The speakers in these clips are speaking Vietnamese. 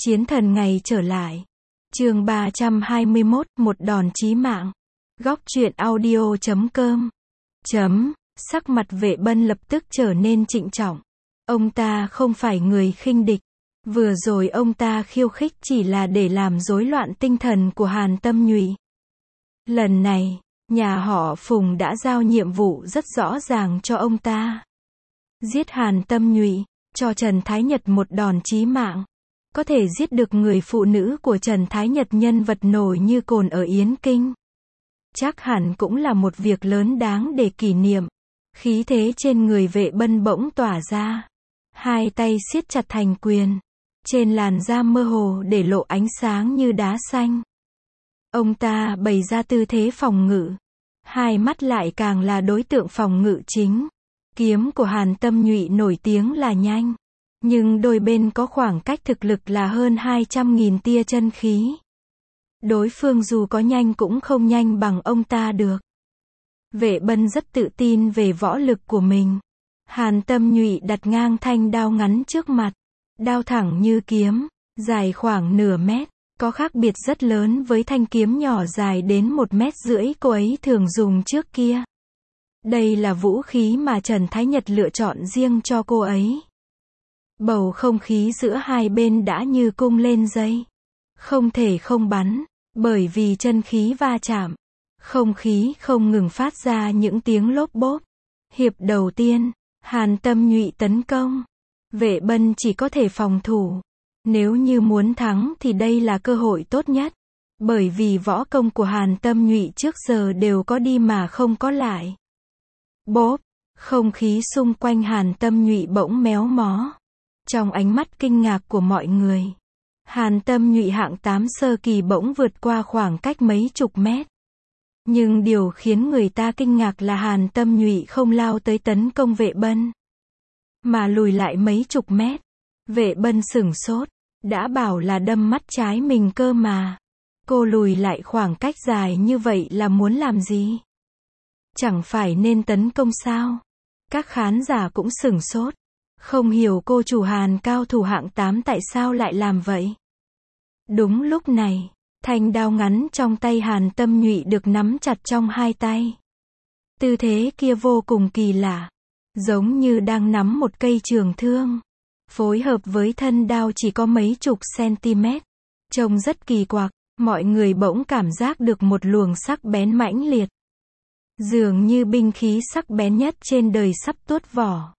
Chiến thần ngày trở lại. Chương 321, một đòn chí mạng. Góc truyện audio.com. Sắc mặt Vệ Bân lập tức trở nên trịnh trọng. Ông ta không phải người khinh địch. Vừa rồi ông ta khiêu khích chỉ là để làm rối loạn tinh thần của Hàn Tâm Nhụy. Lần này, nhà họ Phùng đã giao nhiệm vụ rất rõ ràng cho ông ta. Giết Hàn Tâm Nhụy, cho Trần Thái Nhật một đòn chí mạng. Có thể giết được người phụ nữ của Trần Thái Nhật, nhân vật nổi như cồn ở Yến Kinh. Chắc hẳn cũng là một việc lớn đáng để kỷ niệm. Khí thế trên người Vệ Bân bỗng tỏa ra. Hai tay siết chặt thành quyền. Trên làn da mơ hồ để lộ ánh sáng như đá xanh. Ông ta bày ra tư thế phòng ngự. Hai mắt lại càng là đối tượng phòng ngự chính. Kiếm của Hàn Tâm Nhụy nổi tiếng là nhanh. Nhưng đôi bên có khoảng cách thực lực là hơn 200.000 tia chân khí. Đối phương dù có nhanh cũng không nhanh bằng ông ta được. Vệ Bân rất tự tin về võ lực của mình. Hàn Tâm Nhụy đặt ngang thanh đao ngắn trước mặt. Đao thẳng như kiếm, dài khoảng nửa mét, có khác biệt rất lớn với thanh kiếm nhỏ dài đến 1,5 mét cô ấy thường dùng trước kia. Đây là vũ khí mà Trần Thái Nhật lựa chọn riêng cho cô ấy. Bầu không khí giữa hai bên đã như cung lên dây. Không thể không bắn, bởi vì chân khí va chạm. Không khí không ngừng phát ra những tiếng lốp bốp. Hiệp đầu tiên, Hàn Tâm Nhụy tấn công. Vệ Bân chỉ có thể phòng thủ. Nếu như muốn thắng thì đây là cơ hội tốt nhất. Bởi vì võ công của Hàn Tâm Nhụy trước giờ đều có đi mà không có lại. Bốp, không khí xung quanh Hàn Tâm Nhụy bỗng méo mó. Trong ánh mắt kinh ngạc của mọi người, Hàn Tâm Nhụy hạng 8 sơ kỳ bỗng vượt qua khoảng cách mấy chục mét. Nhưng điều khiến người ta kinh ngạc là Hàn Tâm Nhụy không lao tới tấn công Vệ Bân, mà lùi lại mấy chục mét. Vệ Bân sửng sốt, đã bảo là đâm mắt trái mình cơ mà. Cô lùi lại khoảng cách dài như vậy là muốn làm gì? Chẳng phải nên tấn công sao? Các khán giả cũng sửng sốt. Không hiểu cô chủ Hàn cao thủ hạng 8 tại sao lại làm vậy. Đúng lúc này, thanh đao ngắn trong tay Hàn Tâm Nhụy được nắm chặt trong hai tay. Tư thế kia vô cùng kỳ lạ, giống như đang nắm một cây trường thương. Phối hợp với thân đao chỉ có mấy chục cm. Trông rất kỳ quặc, mọi người bỗng cảm giác được một luồng sắc bén mãnh liệt. Dường như binh khí sắc bén nhất trên đời sắp tuốt vỏ.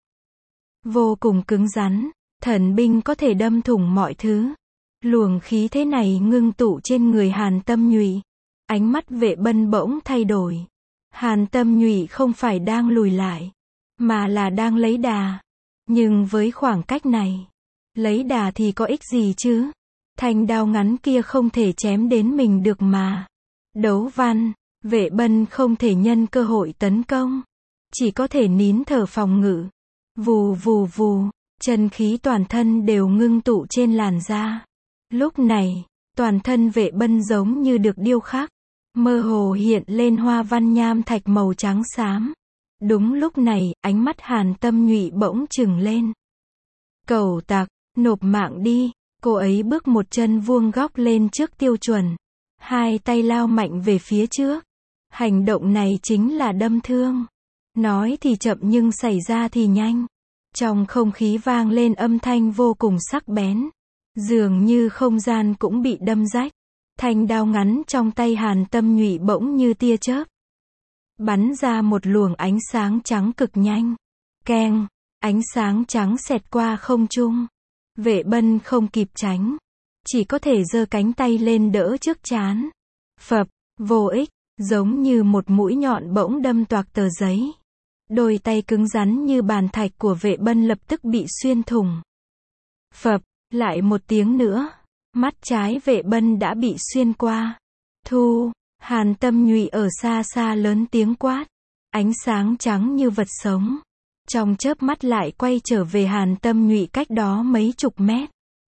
Vô cùng cứng rắn, thần binh có thể đâm thủng mọi thứ. Luồng khí thế này ngưng tụ trên người Hàn Tâm Nhụy. Ánh mắt Vệ Bân bỗng thay đổi. Hàn Tâm Nhụy không phải đang lùi lại, mà là đang lấy đà. Nhưng với khoảng cách này, lấy đà thì có ích gì chứ? Thanh đao ngắn kia không thể chém đến mình được mà. Đấu văn, Vệ Bân không thể nhân cơ hội tấn công. Chỉ có thể nín thở phòng ngự. Vù vù vù, chân khí toàn thân đều ngưng tụ trên làn da. Lúc này, toàn thân Vệ Bân giống như được điêu khắc. Mơ hồ hiện lên hoa văn nham thạch màu trắng xám. Đúng lúc này, ánh mắt Hàn Tâm Nhụy bỗng trừng lên. Cẩu tặc, nộp mạng đi. Cô ấy bước một chân vuông góc lên trước Tiêu Chuẩn. Hai tay lao mạnh về phía trước. Hành động này chính là đâm thương. Nói thì chậm nhưng xảy ra thì nhanh. Trong không khí vang lên âm thanh vô cùng sắc bén. Dường như không gian cũng bị đâm rách. Thanh đao ngắn trong tay Hàn Tâm Nhụy bỗng như tia chớp. Bắn ra một luồng ánh sáng trắng cực nhanh. Keng, ánh sáng trắng xẹt qua không trung. Vệ Bân không kịp tránh. Chỉ có thể giơ cánh tay lên đỡ trước trán. Phập, vô ích, giống như một mũi nhọn bỗng đâm toạc tờ giấy. Đôi tay cứng rắn như bàn thạch của Vệ Bân lập tức bị xuyên thủng. Phập, lại một tiếng nữa. Mắt trái Vệ Bân đã bị xuyên qua. Thu, Hàn Tâm Nhụy ở xa xa lớn tiếng quát. Ánh sáng trắng như vật sống. Trong chớp mắt lại quay trở về Hàn Tâm Nhụy cách đó mấy chục mét.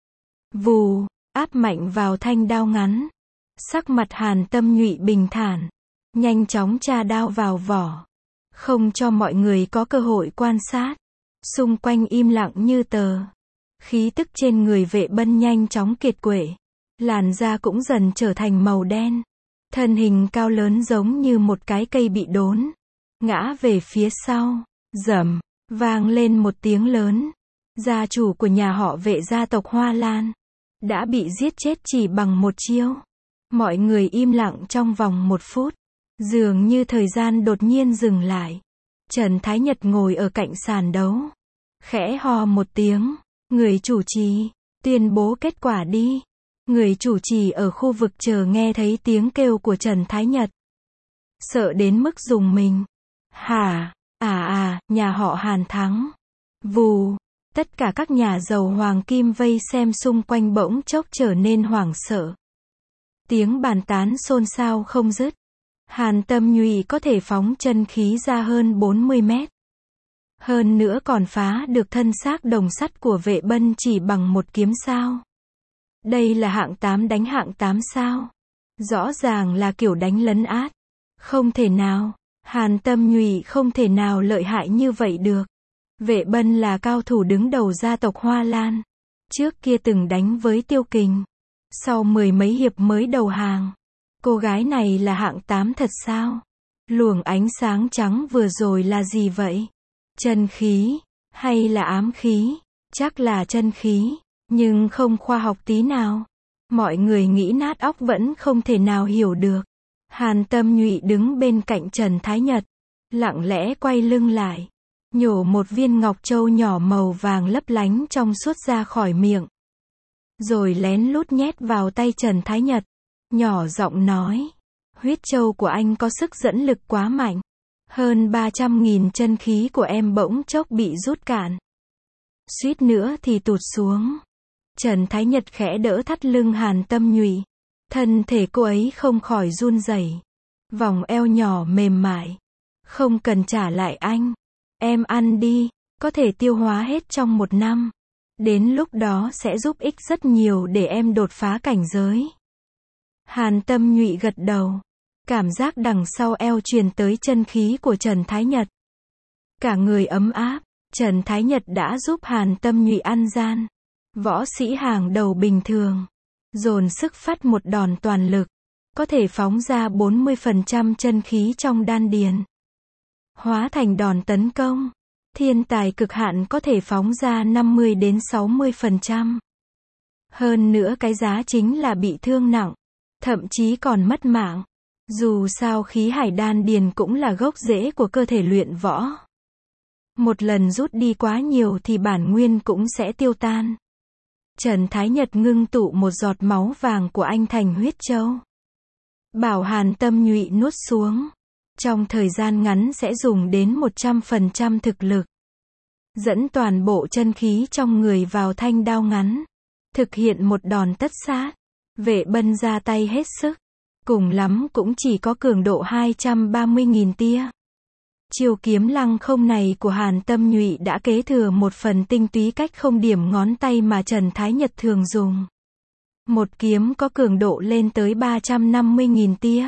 Vù, áp mạnh vào thanh đao ngắn. Sắc mặt Hàn Tâm Nhụy bình thản. Nhanh chóng tra đao vào vỏ. Không cho mọi người có cơ hội quan sát. Xung quanh im lặng như tờ. Khí tức trên người Vệ Bân nhanh chóng kiệt quệ. Làn da cũng dần trở thành màu đen. Thân hình cao lớn giống như một cái cây bị đốn. Ngã về phía sau. Rầm, vang lên một tiếng lớn. Gia chủ của nhà họ Vệ gia tộc Hoa Lan đã bị giết chết chỉ bằng một chiêu. Mọi người im lặng trong vòng 1 phút. Dường như thời gian đột nhiên dừng lại. Trần Thái Nhật ngồi ở cạnh sàn đấu. Khẽ ho một tiếng. Người chủ trì, tuyên bố kết quả đi. Người chủ trì ở khu vực chờ nghe thấy tiếng kêu của Trần Thái Nhật. Sợ đến mức rùng mình. Hả? Nhà họ Hàn thắng. Vù. Tất cả các nhà giàu hoàng kim vây xem xung quanh bỗng chốc trở nên hoảng sợ. Tiếng bàn tán xôn xao không dứt. Hàn Tâm Nhụy có thể phóng chân khí ra hơn 40 mét. Hơn nữa còn phá được thân xác đồng sắt của Vệ Bân chỉ bằng một kiếm sao. Đây là hạng 8 đánh hạng 8 sao. Rõ ràng là kiểu đánh lấn át. Không thể nào. Hàn Tâm Nhụy không thể nào lợi hại như vậy được. Vệ Bân là cao thủ đứng đầu gia tộc Hoa Lan. Trước kia từng đánh với Tiêu Kình. Sau 10 mấy hiệp mới đầu hàng. Cô gái này là hạng 8 thật sao? Luồng ánh sáng trắng vừa rồi là gì vậy? Chân khí? Hay là ám khí? Chắc là chân khí. Nhưng không khoa học tí nào. Mọi người nghĩ nát óc vẫn không thể nào hiểu được. Hàn Tâm Nhụy đứng bên cạnh Trần Thái Nhật. Lặng lẽ quay lưng lại. Nhổ một viên ngọc châu nhỏ màu vàng lấp lánh trong suốt ra khỏi miệng. Rồi lén lút nhét vào tay Trần Thái Nhật. Nhỏ giọng nói. Huyết châu của anh có sức dẫn lực quá mạnh. Hơn 300.000 chân khí của em bỗng chốc bị rút cạn. Suýt nữa thì tụt xuống. Trần Thái Nhật khẽ đỡ thắt lưng Hàn Tâm Nhụy. Thân thể cô ấy không khỏi run rẩy. Vòng eo nhỏ mềm mại. Không cần trả lại anh. Em ăn đi, có thể tiêu hóa hết trong 1 năm. Đến lúc đó sẽ giúp ích rất nhiều để em đột phá cảnh giới. Hàn Tâm Nhụy gật đầu. Cảm giác đằng sau eo truyền tới chân khí của Trần Thái Nhật. Cả người ấm áp. Trần Thái Nhật đã giúp Hàn Tâm Nhụy ăn gian. Võ sĩ hàng đầu bình thường. Dồn sức phát một đòn toàn lực. Có thể phóng ra 40% chân khí trong đan điền. Hóa thành đòn tấn công. Thiên tài cực hạn có thể phóng ra 50 đến 60%. Hơn nữa cái giá chính là bị thương nặng. Thậm chí còn mất mạng. Dù sao khí hải đan điền cũng là gốc rễ của cơ thể luyện võ. Một lần rút đi quá nhiều thì bản nguyên cũng sẽ tiêu tan. Trần Thái Nhật ngưng tụ một giọt máu vàng của anh thành huyết châu. Bảo Hàn Tâm Nhụy nuốt xuống. Trong thời gian ngắn sẽ dùng đến 100% thực lực. Dẫn toàn bộ chân khí trong người vào thanh đao ngắn. Thực hiện một đòn tất sát. Vệ Bân ra tay hết sức. Cùng lắm cũng chỉ có cường độ 230.000 tia. Chiêu kiếm lăng không này của Hàn Tâm Nhụy đã kế thừa một phần tinh túy cách không điểm ngón tay mà Trần Thái Nhật thường dùng. Một kiếm có cường độ lên tới 350.000 tia.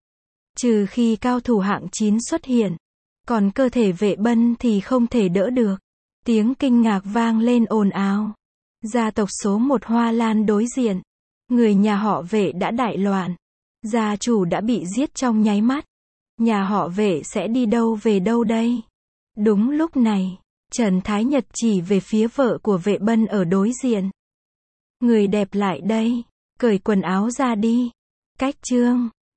Trừ khi cao thủ hạng 9 xuất hiện. Còn cơ thể Vệ Bân thì không thể đỡ được. Tiếng kinh ngạc vang lên ồn ào. Gia tộc số 1 Hoa Lan đối diện. Người nhà họ Vệ đã đại loạn. Gia chủ đã bị giết trong nháy mắt. Nhà họ Vệ sẽ đi đâu về đâu đây? Đúng lúc này, Trần Thái Nhật chỉ về phía vợ của Vệ Bân ở đối diện. Người đẹp lại đây, cởi quần áo ra đi. Cách chương